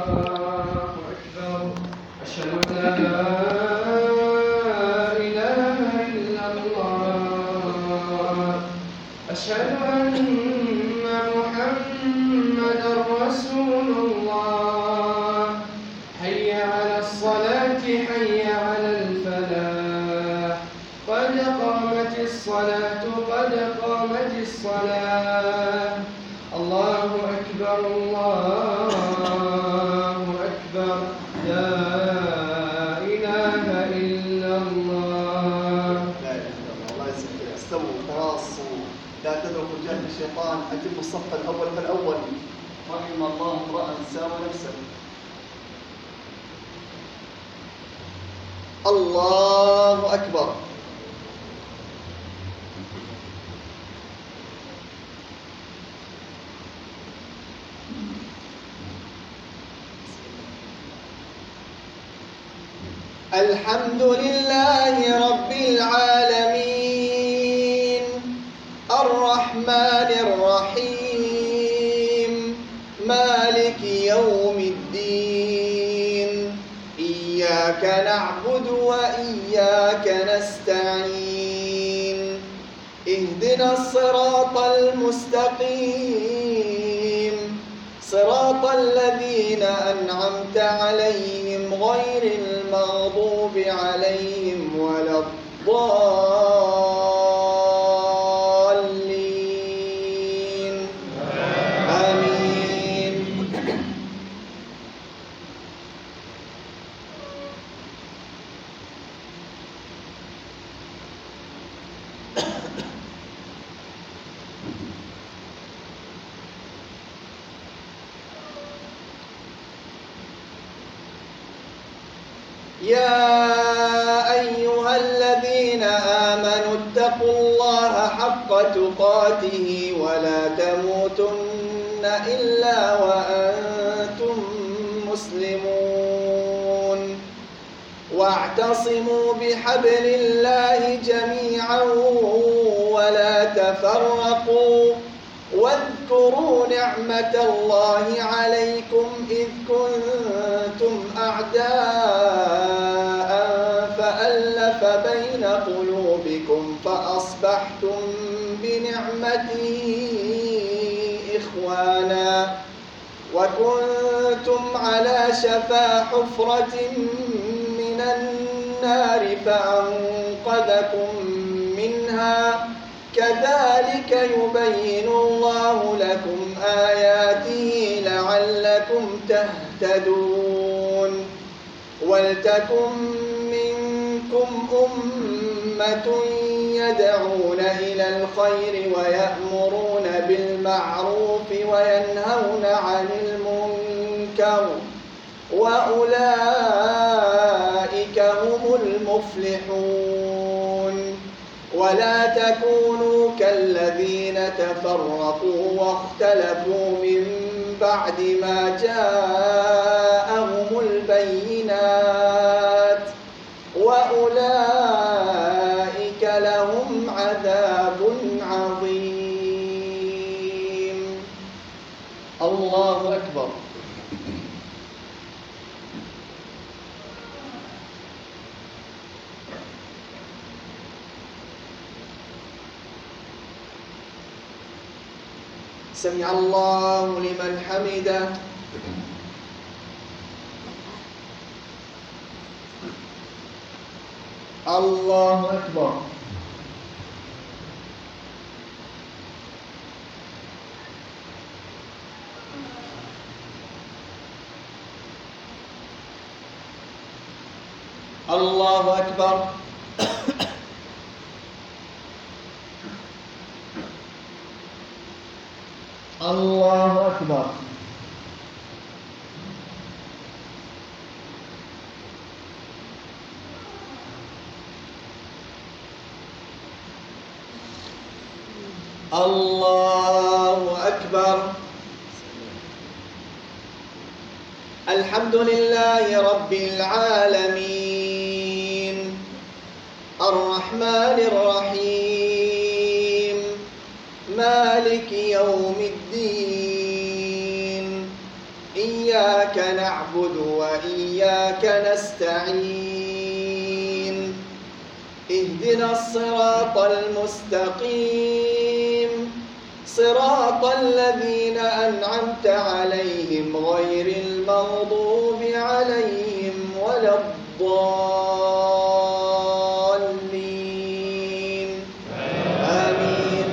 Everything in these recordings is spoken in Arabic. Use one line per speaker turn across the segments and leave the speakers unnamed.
أكبر. أشهد أن لا إله إلا الله. أشهد أن محمدا رسول الله. حي على الصلاة حي على الفلاح. قد قامت الصلاة قد قامت الصلاة. الله أكبر الله أكبر. لا إله إلا الله.
لا إله إلا الله. الله يسلمك. استووا تراصوا لا تدعوا في جهل الشيطان. أتموا الصف الأول فالأول. رحم الله امرأ ساوى نفسه. الله أكبر. الحمد لله رب العالمين الرحمن الرحيم مالك يوم الدين إياك نعبد وإياك نستعين اهدنا الصراط المستقيم صراط الذين أنعمت عليهم غير المغضوب عليهم ولا الضالين آمين. يا أيها الذين آمنوا اتقوا الله حق تقاته ولا تموتن إلا وأنتم مسلمون واعتصموا بحبل الله جميعا ولا تفرقوا واذكروا نعمة الله عليكم إذ كنتم أعداء فألف بين قلوبكم فأصبحتم بنعمته إخوانا وكنتم على شفا حفرة من النار فأنقذكم منها كذلك يبين الله لكم آياته لعلكم تهتدون ولتكن منكم أمة يدعون إلى الخير ويأمرون بالمعروف وينهون عن المنكر وأولئك هم المفلحون ولا تكونوا كالذين تفرقوا واختلفوا من بعد ما جاءهم البينات وأولئك لهم عذاب عظيم. الله أكبر. سمع الله لمن حمده. الله أكبر. الله أكبر. الله أكبر. الله أكبر. الحمد لله رب العالمين الرحمن الرحيم مالك يوم الدين إياك نعبد وإياك نستعين اهدنا الصراط المستقيم صراط الذين أنعمت عليهم غير المغضوب عليهم ولا الضالين آمين.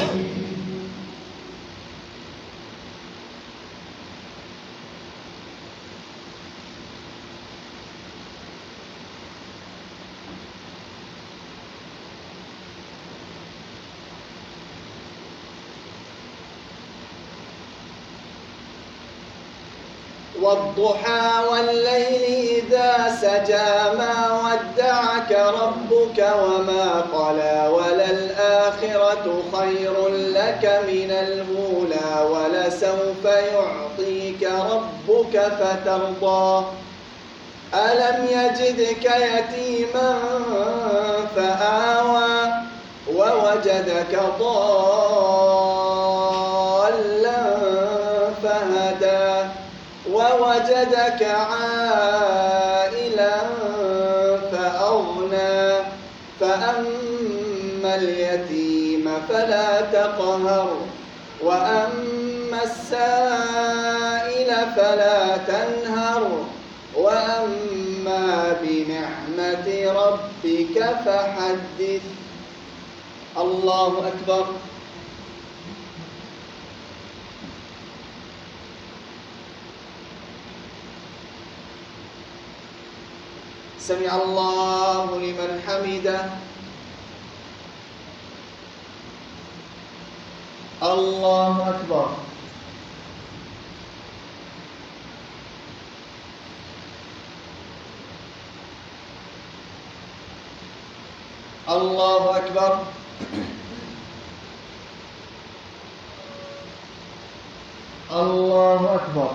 والضحى والليل إذا سجى ما ودعك ربك وما قلى وللآخرة خير لك من الأولى ولسوف يعطيك ربك فترضى ألم يجدك يتيما فآوى ووجدك ضالا فهدى ووجدك عائلا فأغنى فأما اليتيم فلا تقهر وأما السائل فلا تنهر وأما بنعمة ربك فحدث. الله أكبر. سمع الله لمن حمده. الله أكبر. الله أكبر. الله أكبر.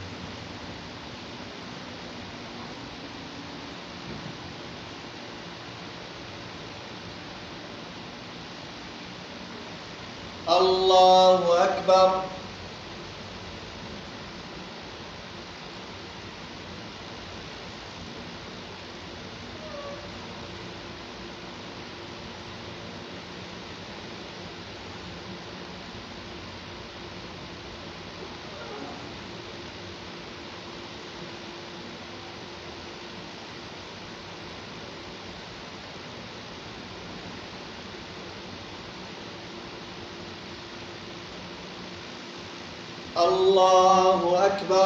الله أكبر. الله أكبر.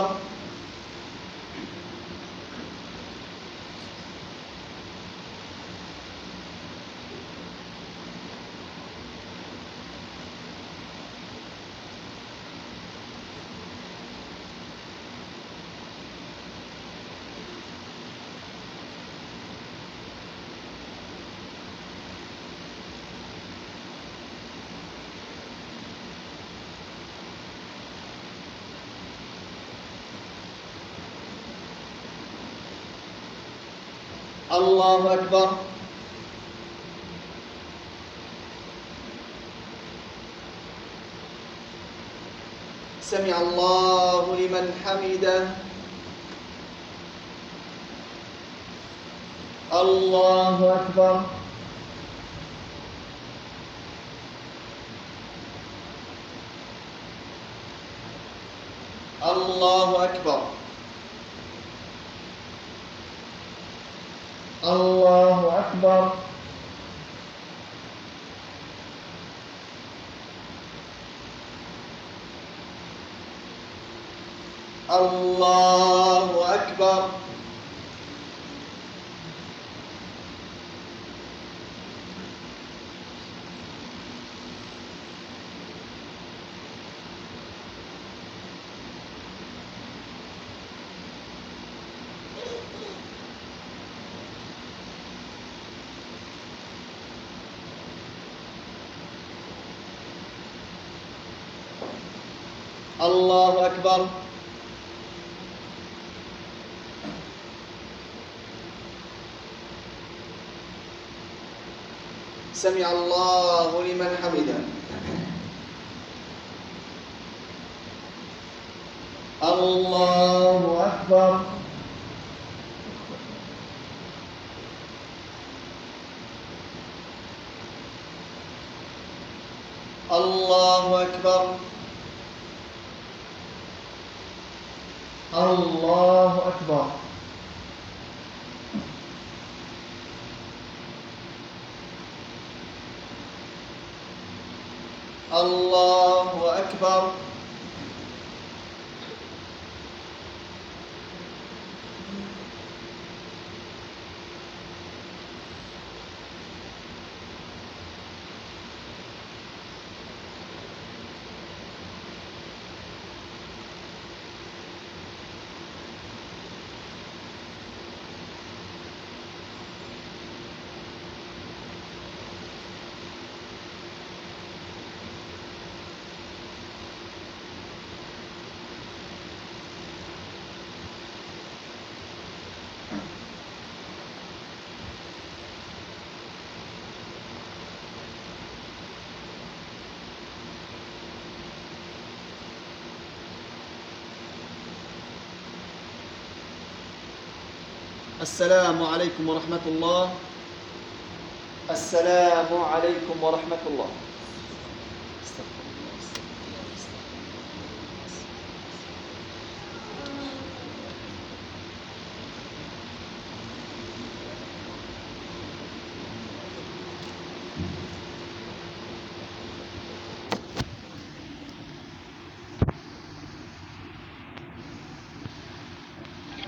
الله أكبر. سمع الله لمن حمده. الله أكبر. الله أكبر. الله أكبر. الله أكبر. الله أكبر. سمع الله لمن حمده. الله أكبر. الله أكبر. الله أكبر. الله أكبر. السلام عليكم ورحمة الله. السلام عليكم ورحمة الله.